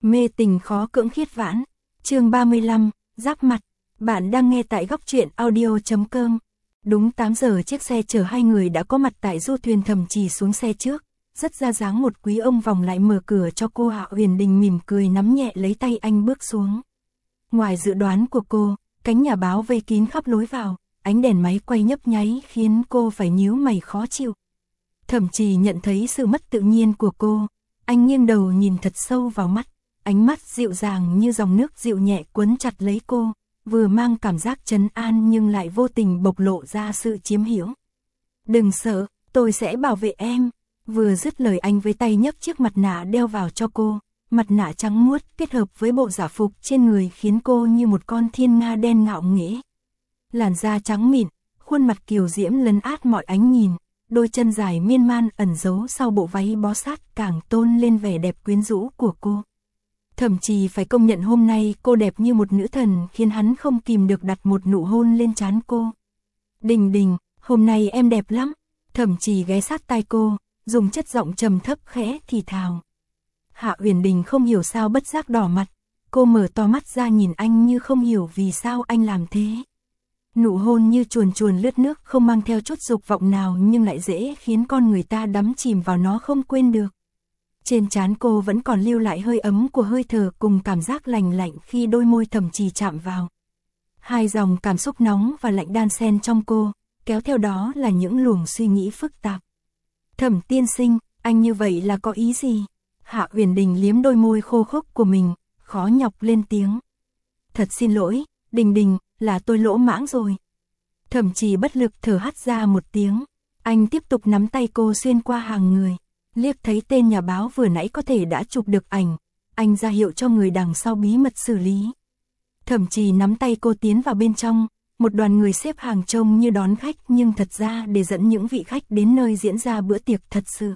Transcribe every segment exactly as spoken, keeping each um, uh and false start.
Mê tình khó cưỡng khiết vãn. Chương ba mươi lăm, giáp mặt. Bạn đang nghe tại góc truyện audio chấm com. Đúng tám giờ chiếc xe chở hai người đã có mặt tại du thuyền Thẩm Trì xuống xe trước. Rất ra dáng một quý ông vòng lại mở cửa cho cô. Hạ Huyền Đình mỉm cười nắm nhẹ lấy tay anh bước xuống. Ngoài dự đoán của cô, cánh nhà báo vây kín khắp lối vào, ánh đèn máy quay nhấp nháy khiến cô phải nhíu mày khó chịu. Thẩm Trì nhận thấy sự mất tự nhiên của cô, anh nghiêng đầu nhìn thật sâu vào mắt, ánh mắt dịu dàng như dòng nước dịu nhẹ quấn chặt lấy cô, vừa mang cảm giác trấn an nhưng lại vô tình bộc lộ ra sự chiếm hữu. "Đừng sợ, tôi sẽ bảo vệ em." Vừa dứt lời anh với tay nhấc chiếc mặt nạ đeo vào cho cô, mặt nạ trắng muốt kết hợp với bộ giả phục trên người khiến cô như một con thiên nga đen ngạo nghễ. Làn da trắng mịn, khuôn mặt kiều diễm lấn át mọi ánh nhìn, đôi chân dài miên man ẩn giấu sau bộ váy bó sát càng tôn lên vẻ đẹp quyến rũ của cô. Thẩm Trì phải công nhận hôm nay cô đẹp như một nữ thần khiến hắn không kìm được đặt một nụ hôn lên trán cô. "Đình Đình, hôm nay em đẹp lắm." Thẩm Trì ghé sát tai cô, dùng chất giọng trầm thấp khẽ thì thào. Hạ Huyền Đình không hiểu sao bất giác đỏ mặt, cô mở to mắt ra nhìn anh như không hiểu vì sao anh làm thế. Nụ hôn như chuồn chuồn lướt nước không mang theo chút dục vọng nào nhưng lại dễ khiến con người ta đắm chìm vào nó không quên được. Trên trán cô vẫn còn lưu lại hơi ấm của hơi thở cùng cảm giác lành lạnh khi đôi môi Thẩm Trì chạm vào. Hai dòng cảm xúc nóng và lạnh đan xen trong cô, kéo theo đó là những luồng suy nghĩ phức tạp. "Thẩm tiên sinh, anh như vậy là có ý gì?" Hạ Huyền Đình liếm đôi môi khô khốc của mình, khó nhọc lên tiếng. "Thật xin lỗi, Đình Đình, là tôi lỗ mãng rồi." Thẩm Trì bất lực thở hắt ra một tiếng, anh tiếp tục nắm tay cô xuyên qua hàng người, liếc thấy tên nhà báo vừa nãy có thể đã chụp được ảnh, anh ra hiệu cho người đằng sau bí mật xử lý. Thẩm Trì nắm tay cô tiến vào bên trong, một đoàn người xếp hàng trông như đón khách nhưng thật ra để dẫn những vị khách đến nơi diễn ra bữa tiệc thật sự.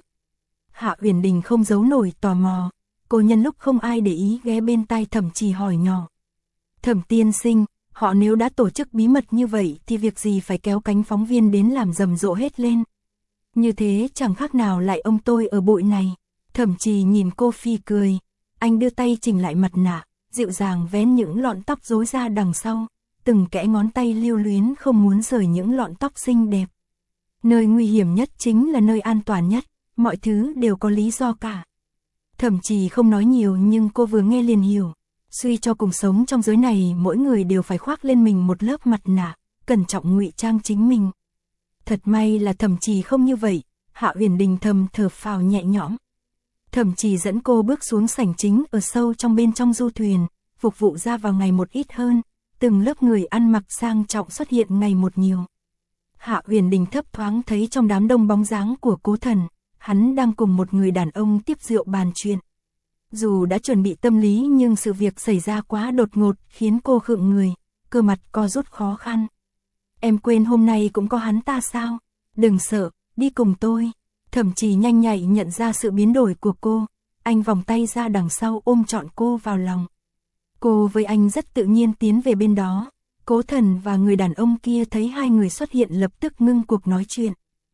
Hạ Huyền Đình không giấu nổi tò mò, cô nhân lúc không ai để ý ghé bên tai Thẩm Trì hỏi nhỏ. "Thẩm tiên sinh, họ nếu đã tổ chức bí mật như vậy thì việc gì phải kéo cánh phóng viên đến làm rầm rộ hết lên? Như thế chẳng khác nào lại ông tôi ở bụi này." Thẩm Trì nhìn cô phi cười, anh đưa tay chỉnh lại mặt nạ, dịu dàng vén những lọn tóc rối ra đằng sau, từng kẽ ngón tay lưu luyến không muốn rời những lọn tóc xinh đẹp. "Nơi nguy hiểm nhất chính là nơi an toàn nhất, mọi thứ đều có lý do cả." Thẩm Trì không nói nhiều nhưng cô vừa nghe liền hiểu. Suy cho cùng sống trong giới này mỗi người đều phải khoác lên mình một lớp mặt nạ, cẩn trọng ngụy trang chính mình. Thật may là Thẩm Trì không như vậy, Hạ Huyền Đình thầm thở phào nhẹ nhõm. Thẩm Trì dẫn cô bước xuống sảnh chính ở sâu trong bên trong du thuyền, phục vụ ra vào ngày một ít hơn, từng lớp người ăn mặc sang trọng xuất hiện ngày một nhiều. Hạ Huyền Đình thấp thoáng thấy trong đám đông bóng dáng của Cố Thần, hắn đang cùng một người đàn ông tiếp rượu bàn chuyện. Dù đã chuẩn bị tâm lý nhưng sự việc xảy ra quá đột ngột khiến cô khựng người, cơ mặt co rút khó khăn. "Em quên hôm nay cũng có hắn ta sao? Đừng sợ, đi cùng tôi." Thẩm Trì nhanh nhạy nhận ra sự biến đổi của cô, anh vòng tay ra đằng sau ôm trọn cô vào lòng. Cô với anh rất tự nhiên tiến về bên đó, Cố Thần và người đàn ông kia thấy hai người xuất hiện lập tức ngưng cuộc nói chuyện.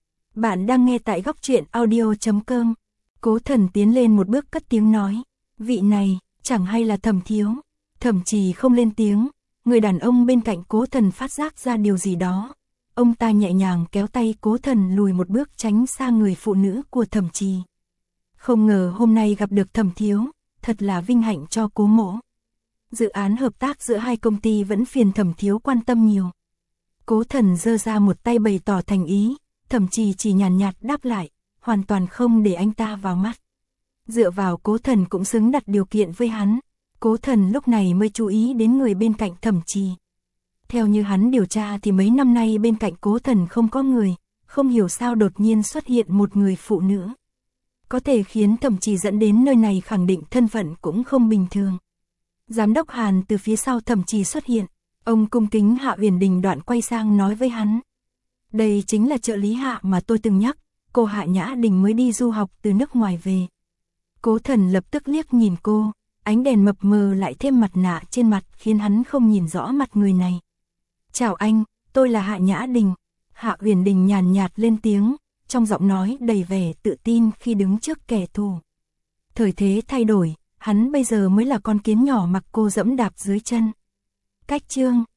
Bạn đang nghe tại góc truyện audio chấm com. Cố Thần tiến lên một bước cất tiếng nói, "Vị này, chẳng hay là Thẩm thiếu?" Thẩm Trì không lên tiếng, người đàn ông bên cạnh Cố Thần phát giác ra điều gì đó. Ông ta nhẹ nhàng kéo tay Cố Thần lùi một bước tránh xa người phụ nữ của Thẩm Trì. "Không ngờ hôm nay gặp được Thẩm thiếu, thật là vinh hạnh cho Cố mỗ. Dự án hợp tác giữa hai công ty vẫn phiền Thẩm thiếu quan tâm nhiều." Cố Thần giơ ra một tay bày tỏ thành ý, Thẩm Trì chỉ nhàn nhạt đáp lại, hoàn toàn không để anh ta vào mắt. Dựa vào Cố Thần cũng xứng đặt điều kiện với hắn. Cố Thần lúc này mới chú ý đến người bên cạnh Thẩm Trì. Theo như hắn điều tra thì mấy năm nay bên cạnh Cố Thần không có người, không hiểu sao đột nhiên xuất hiện một người phụ nữ. Có thể khiến Thẩm Trì dẫn đến nơi này khẳng định thân phận cũng không bình thường. Giám đốc Hàn từ phía sau Thẩm Trì xuất hiện, ông cung kính Hạ Huyền Đình đoạn quay sang nói với hắn. "Đây chính là trợ lý Hạ mà tôi từng nhắc, cô Hạ Nhã Đình mới đi du học từ nước ngoài về." Cố Thần lập tức liếc nhìn cô, ánh đèn mập mờ lại thêm mặt nạ trên mặt khiến hắn không nhìn rõ mặt người này. "Chào anh, tôi là Hạ Nhã Đình." Hạ Huyền Đình nhàn nhạt lên tiếng, trong giọng nói đầy vẻ tự tin khi đứng trước kẻ thù. Thời thế thay đổi, hắn bây giờ mới là con kiến nhỏ mặc cô dẫm đạp dưới chân. Cách chương